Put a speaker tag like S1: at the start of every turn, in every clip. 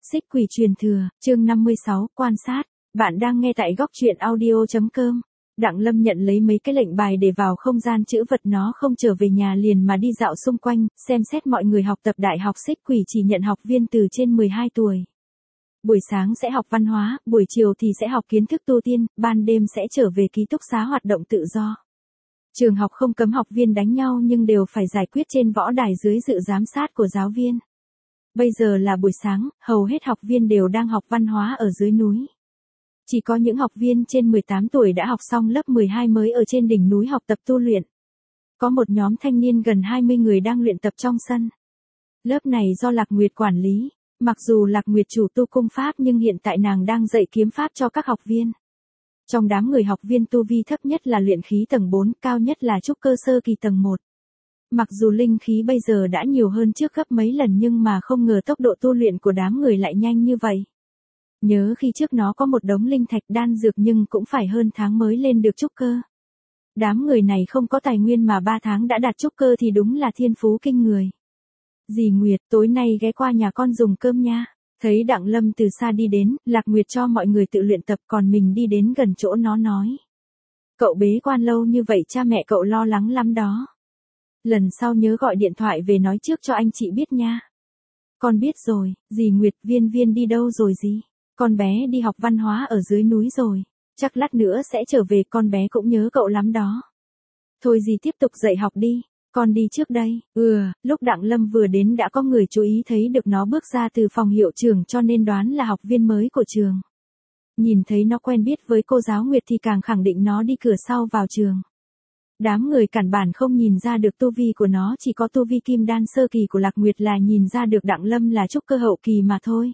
S1: Xích quỷ truyền thừa, chương 56, quan sát. Bạn đang nghe tại góc truyện audio.com. Đặng Lâm nhận lấy mấy cái lệnh bài để vào không gian chữ vật, nó không trở về nhà liền mà đi dạo xung quanh, xem xét mọi người học tập. Đại học Xích Quỷ chỉ nhận học viên từ trên 12 tuổi. Buổi sáng sẽ học văn hóa, buổi chiều thì sẽ học kiến thức tu tiên, ban đêm sẽ trở về ký túc xá hoạt động tự do. Trường học không cấm học viên đánh nhau nhưng đều phải giải quyết trên võ đài dưới sự giám sát của giáo viên. Bây giờ là buổi sáng, hầu hết học viên đều đang học văn hóa ở dưới núi. Chỉ có những học viên trên 18 tuổi đã học xong lớp 12 mới ở trên đỉnh núi học tập tu luyện. Có một nhóm thanh niên gần 20 người đang luyện tập trong sân. Lớp này do Lạc Nguyệt quản lý. Mặc dù Lạc Nguyệt chủ tu cung pháp nhưng hiện tại nàng đang dạy kiếm pháp cho các học viên. Trong đám người học viên tu vi thấp nhất là luyện khí tầng 4, cao nhất là trúc cơ sơ kỳ tầng 1. Mặc dù linh khí bây giờ đã nhiều hơn trước gấp mấy lần nhưng mà không ngờ tốc độ tu luyện của đám người lại nhanh như vậy. Nhớ khi trước nó có một đống linh thạch đan dược nhưng cũng phải hơn tháng mới lên được trúc cơ. Đám người này không có tài nguyên mà 3 tháng đã đạt trúc cơ thì đúng là thiên phú kinh người. Dì Nguyệt, tối nay ghé qua nhà con dùng cơm nha. Thấy Đặng Lâm từ xa đi đến, Lạc Nguyệt cho mọi người tự luyện tập còn mình đi đến gần chỗ nó nói. Cậu bế quan lâu như vậy cha mẹ cậu lo lắng lắm đó. Lần sau nhớ gọi điện thoại về nói trước cho anh chị biết nha. Con biết rồi, dì Nguyệt. Viên Viên đi đâu rồi dì? Con bé đi học văn hóa ở dưới núi rồi. Chắc lát nữa sẽ trở về, con bé cũng nhớ cậu lắm đó. Thôi dì tiếp tục dạy học đi. Con đi trước đây. Lúc Đặng Lâm vừa đến đã có người chú ý thấy được nó bước ra từ phòng hiệu trưởng cho nên đoán là học viên mới của trường. Nhìn thấy nó quen biết với cô giáo Nguyệt thì càng khẳng định nó đi cửa sau vào trường. Đám người cản bản không nhìn ra được tu vi của nó, chỉ có tu vi kim đan sơ kỳ của Lạc Nguyệt là nhìn ra được Đặng Lâm là trúc cơ hậu kỳ mà thôi.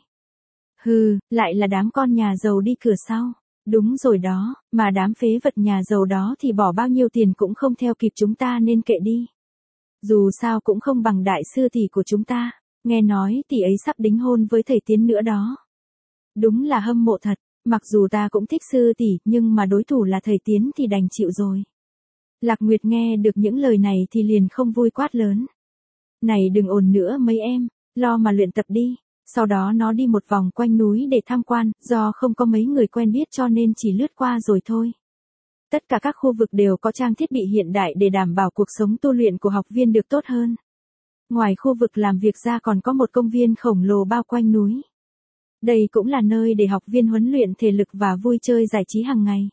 S1: Lại là đám con nhà giàu đi cửa sau. Đúng rồi đó, mà đám phế vật nhà giàu đó thì bỏ bao nhiêu tiền cũng không theo kịp chúng ta nên kệ đi. Dù sao cũng không bằng đại sư tỷ của chúng ta, nghe nói tỷ ấy sắp đính hôn với thầy Tiến nữa đó. Đúng là hâm mộ thật, mặc dù ta cũng thích sư tỷ nhưng mà đối thủ là thầy Tiến thì đành chịu rồi. Lạc Nguyệt nghe được những lời này thì liền không vui quát lớn. Này đừng ồn nữa mấy em, lo mà luyện tập đi. Sau đó nó đi một vòng quanh núi để tham quan, do không có mấy người quen biết cho nên chỉ lướt qua rồi thôi. Tất cả các khu vực đều có trang thiết bị hiện đại để đảm bảo cuộc sống tu luyện của học viên được tốt hơn. Ngoài khu vực làm việc ra còn có một công viên khổng lồ bao quanh núi. Đây cũng là nơi để học viên huấn luyện thể lực và vui chơi giải trí hàng ngày.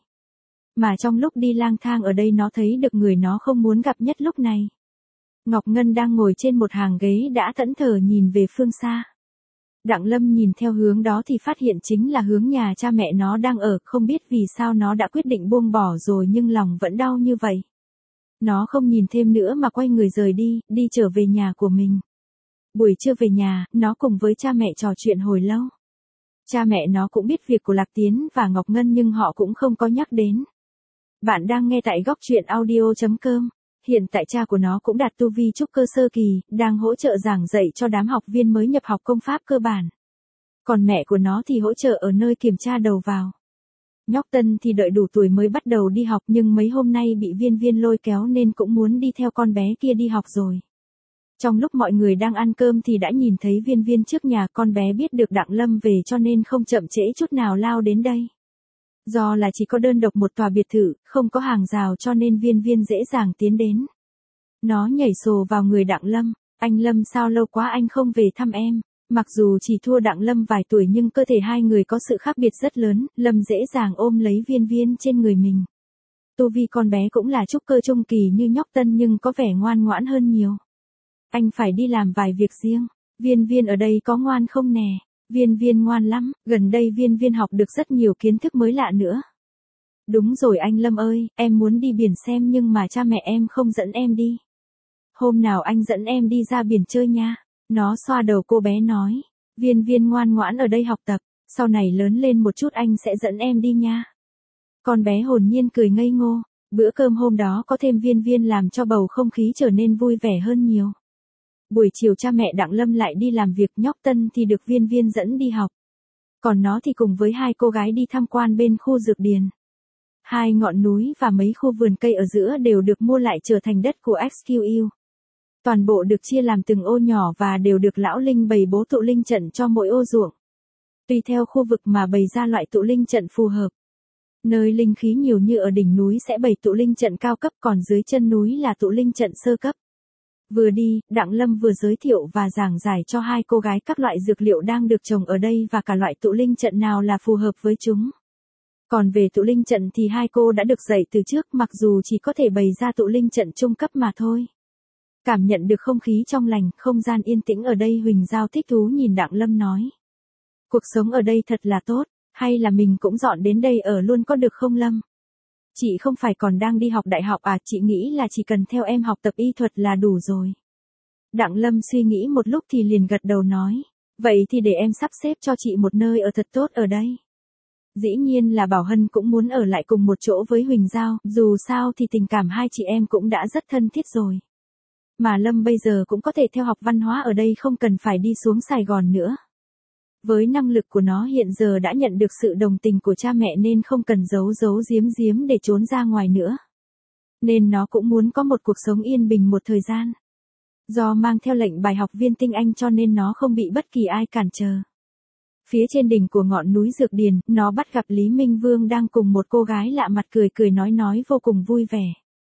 S1: Mà trong lúc đi lang thang ở đây nó thấy được người nó không muốn gặp nhất lúc này. Ngọc Ngân đang ngồi trên một hàng ghế đã thẫn thờ nhìn về phương xa. Đặng Lâm nhìn theo hướng đó thì phát hiện chính là hướng nhà cha mẹ nó đang ở, không biết vì sao nó đã quyết định buông bỏ rồi nhưng lòng vẫn đau như vậy. Nó không nhìn thêm nữa mà quay người rời đi, đi trở về nhà của mình. Buổi trưa về nhà, nó cùng với cha mẹ trò chuyện hồi lâu. Cha mẹ nó cũng biết việc của Lạc Tiến và Ngọc Ngân nhưng họ cũng không có nhắc đến. Bạn đang nghe tại góc truyện audio.com. Hiện tại cha của nó cũng đạt tu vi trúc cơ sơ kỳ, đang hỗ trợ giảng dạy cho đám học viên mới nhập học công pháp cơ bản. Còn mẹ của nó thì hỗ trợ ở nơi kiểm tra đầu vào. Nhóc Tân thì đợi đủ tuổi mới bắt đầu đi học nhưng mấy hôm nay bị Viên Viên lôi kéo nên cũng muốn đi theo con bé kia đi học rồi. Trong lúc mọi người đang ăn cơm thì đã nhìn thấy Viên Viên trước nhà, con bé biết được Đặng Lâm về cho nên không chậm trễ chút nào lao đến đây. Do là chỉ có đơn độc một tòa biệt thự, không có hàng rào cho nên Viên Viên dễ dàng tiến đến. Nó nhảy sồ vào người Đặng Lâm. Anh Lâm sao lâu quá anh không về thăm em. Mặc dù chỉ thua Đặng Lâm vài tuổi nhưng cơ thể hai người có sự khác biệt rất lớn, Lâm dễ dàng ôm lấy Viên Viên trên người mình. Tu vi con bé cũng là trúc cơ trung kỳ như nhóc Tân nhưng có vẻ ngoan ngoãn hơn nhiều. Anh phải đi làm vài việc riêng. Viên Viên ở đây có ngoan không nè? Viên Viên ngoan lắm, gần đây Viên Viên học được rất nhiều kiến thức mới lạ nữa. Đúng rồi anh Lâm ơi, em muốn đi biển xem nhưng mà cha mẹ em không dẫn em đi. Hôm nào anh dẫn em đi ra biển chơi nha. Nó xoa đầu cô bé nói. Viên Viên ngoan ngoãn ở đây học tập, sau này lớn lên một chút anh sẽ dẫn em đi nha. Con bé hồn nhiên cười ngây ngô. Bữa cơm hôm đó có thêm Viên Viên làm cho bầu không khí trở nên vui vẻ hơn nhiều. Buổi chiều cha mẹ Đặng Lâm lại đi làm việc, nhóc Tân thì được Viên Viên dẫn đi học. Còn nó thì cùng với hai cô gái đi tham quan bên khu dược điền. Hai ngọn núi và mấy khu vườn cây ở giữa đều được mua lại trở thành đất của XQU. Toàn bộ được chia làm từng ô nhỏ và đều được lão linh bày bố tụ linh trận cho mỗi ô ruộng. Tùy theo khu vực mà bày ra loại tụ linh trận phù hợp. Nơi linh khí nhiều như ở đỉnh núi sẽ bày tụ linh trận cao cấp, còn dưới chân núi là tụ linh trận sơ cấp. Vừa đi, Đặng Lâm vừa giới thiệu và giảng giải cho hai cô gái các loại dược liệu đang được trồng ở đây và cả loại tụ linh trận nào là phù hợp với chúng. Còn về tụ linh trận thì hai cô đã được dạy từ trước, mặc dù chỉ có thể bày ra tụ linh trận trung cấp mà thôi. Cảm nhận được không khí trong lành, không gian yên tĩnh ở đây, Huỳnh Giao thích thú nhìn Đặng Lâm nói. Cuộc sống ở đây thật là tốt, hay là mình cũng dọn đến đây ở luôn có được không Lâm? Chị không phải còn đang đi học đại học à, chị nghĩ là chỉ cần theo em học tập y thuật là đủ rồi. Đặng Lâm suy nghĩ một lúc thì liền gật đầu nói. Vậy thì để em sắp xếp cho chị một nơi ở thật tốt ở đây. Dĩ nhiên là Bảo Hân cũng muốn ở lại cùng một chỗ với Huỳnh Giao, dù sao thì tình cảm hai chị em cũng đã rất thân thiết rồi. Mà Lâm bây giờ cũng có thể theo học văn hóa ở đây, không cần phải đi xuống Sài Gòn nữa. Với năng lực của nó hiện giờ đã nhận được sự đồng tình của cha mẹ nên không cần giấu giếm để trốn ra ngoài nữa. Nên nó cũng muốn có một cuộc sống yên bình một thời gian. Do mang theo lệnh bài học viên tinh anh cho nên nó không bị bất kỳ ai cản trở. Phía trên đỉnh của ngọn núi Dược Điền, nó bắt gặp Lý Minh Vương đang cùng một cô gái lạ mặt cười nói vô cùng vui vẻ.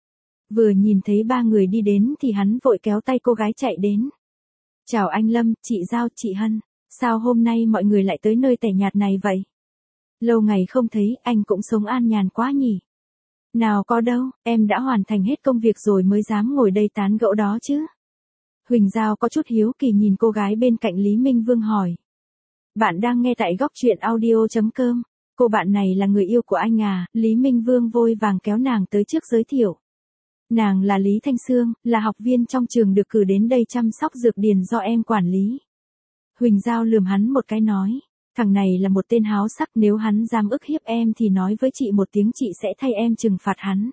S1: Vừa nhìn thấy ba người đi đến thì hắn vội kéo tay cô gái chạy đến. Chào anh Lâm, chị Giao, chị Hân. Sao hôm nay mọi người lại tới nơi tẻ nhạt này vậy? Lâu ngày không thấy, anh cũng sống an nhàn quá nhỉ? Nào có đâu, em đã hoàn thành hết công việc rồi mới dám ngồi đây tán gẫu đó chứ. Huỳnh Giao có chút hiếu kỳ nhìn cô gái bên cạnh Lý Minh Vương hỏi. Bạn đang nghe tại góc truyện audio.com. Cô bạn này là người yêu của anh à? Lý Minh Vương vội vàng kéo nàng tới trước giới thiệu. Nàng là Lý Thanh Sương, là học viên trong trường được cử đến đây chăm sóc dược điền do em quản lý. Huỳnh Giao lườm hắn một cái nói, thằng này là một tên háo sắc, nếu hắn dám ức hiếp em thì nói với chị một tiếng, chị sẽ thay em trừng phạt hắn.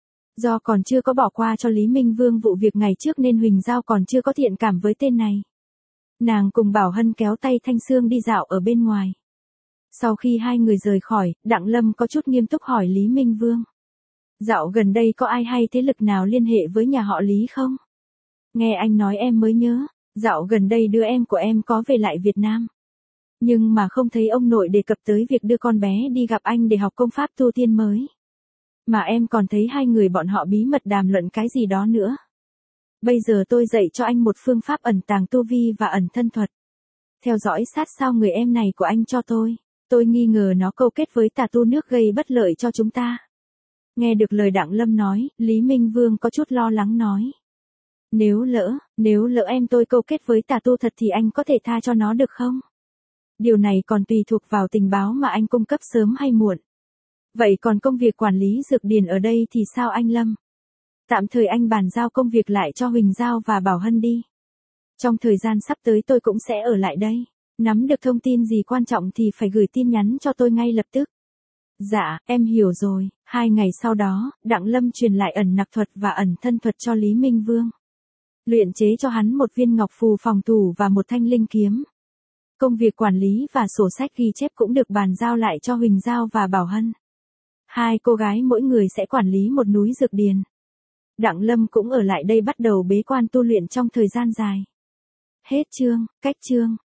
S1: Do còn chưa có bỏ qua cho Lý Minh Vương vụ việc ngày trước nên Huỳnh Giao còn chưa có thiện cảm với tên này. Nàng cùng Bảo Hân kéo tay Thanh Sương đi dạo ở bên ngoài. Sau khi hai người rời khỏi, Đặng Lâm có chút nghiêm túc hỏi Lý Minh Vương. Dạo gần đây có ai hay thế lực nào liên hệ với nhà họ Lý không? Nghe anh nói em mới nhớ, dạo gần đây đứa em của em có về lại Việt Nam. Nhưng mà không thấy ông nội đề cập tới việc đưa con bé đi gặp anh để học công pháp tu tiên mới. Mà em còn thấy hai người bọn họ bí mật đàm luận cái gì đó nữa. Bây giờ tôi dạy cho anh một phương pháp ẩn tàng tu vi và ẩn thân thuật. Theo dõi sát sao người em này của anh cho tôi nghi ngờ nó câu kết với tà tu nước gây bất lợi cho chúng ta. Nghe được lời Đặng Lâm nói, Lý Minh Vương có chút lo lắng nói. Nếu lỡ em tôi câu kết với tà tu thật thì anh có thể tha cho nó được không? Điều này còn tùy thuộc vào tình báo mà anh cung cấp sớm hay muộn. Vậy còn công việc quản lý dược điền ở đây thì sao anh Lâm? Tạm thời anh bàn giao công việc lại cho Huỳnh Giao và Bảo Hân đi. Trong thời gian sắp tới tôi cũng sẽ ở lại đây. Nắm được thông tin gì quan trọng thì phải gửi tin nhắn cho tôi ngay lập tức. Dạ, em hiểu rồi. 2 ngày sau đó, Đặng Lâm truyền lại ẩn nặc thuật và ẩn thân thuật cho Lý Minh Vương. Luyện chế cho hắn một viên ngọc phù phòng thủ và một thanh linh kiếm. Công việc quản lý và sổ sách ghi chép cũng được bàn giao lại cho Huỳnh Giao và Bảo Hân. Hai cô gái mỗi người sẽ quản lý một núi dược điền. Đặng Lâm cũng ở lại đây bắt đầu bế quan tu luyện trong thời gian dài. Hết chương, cách chương.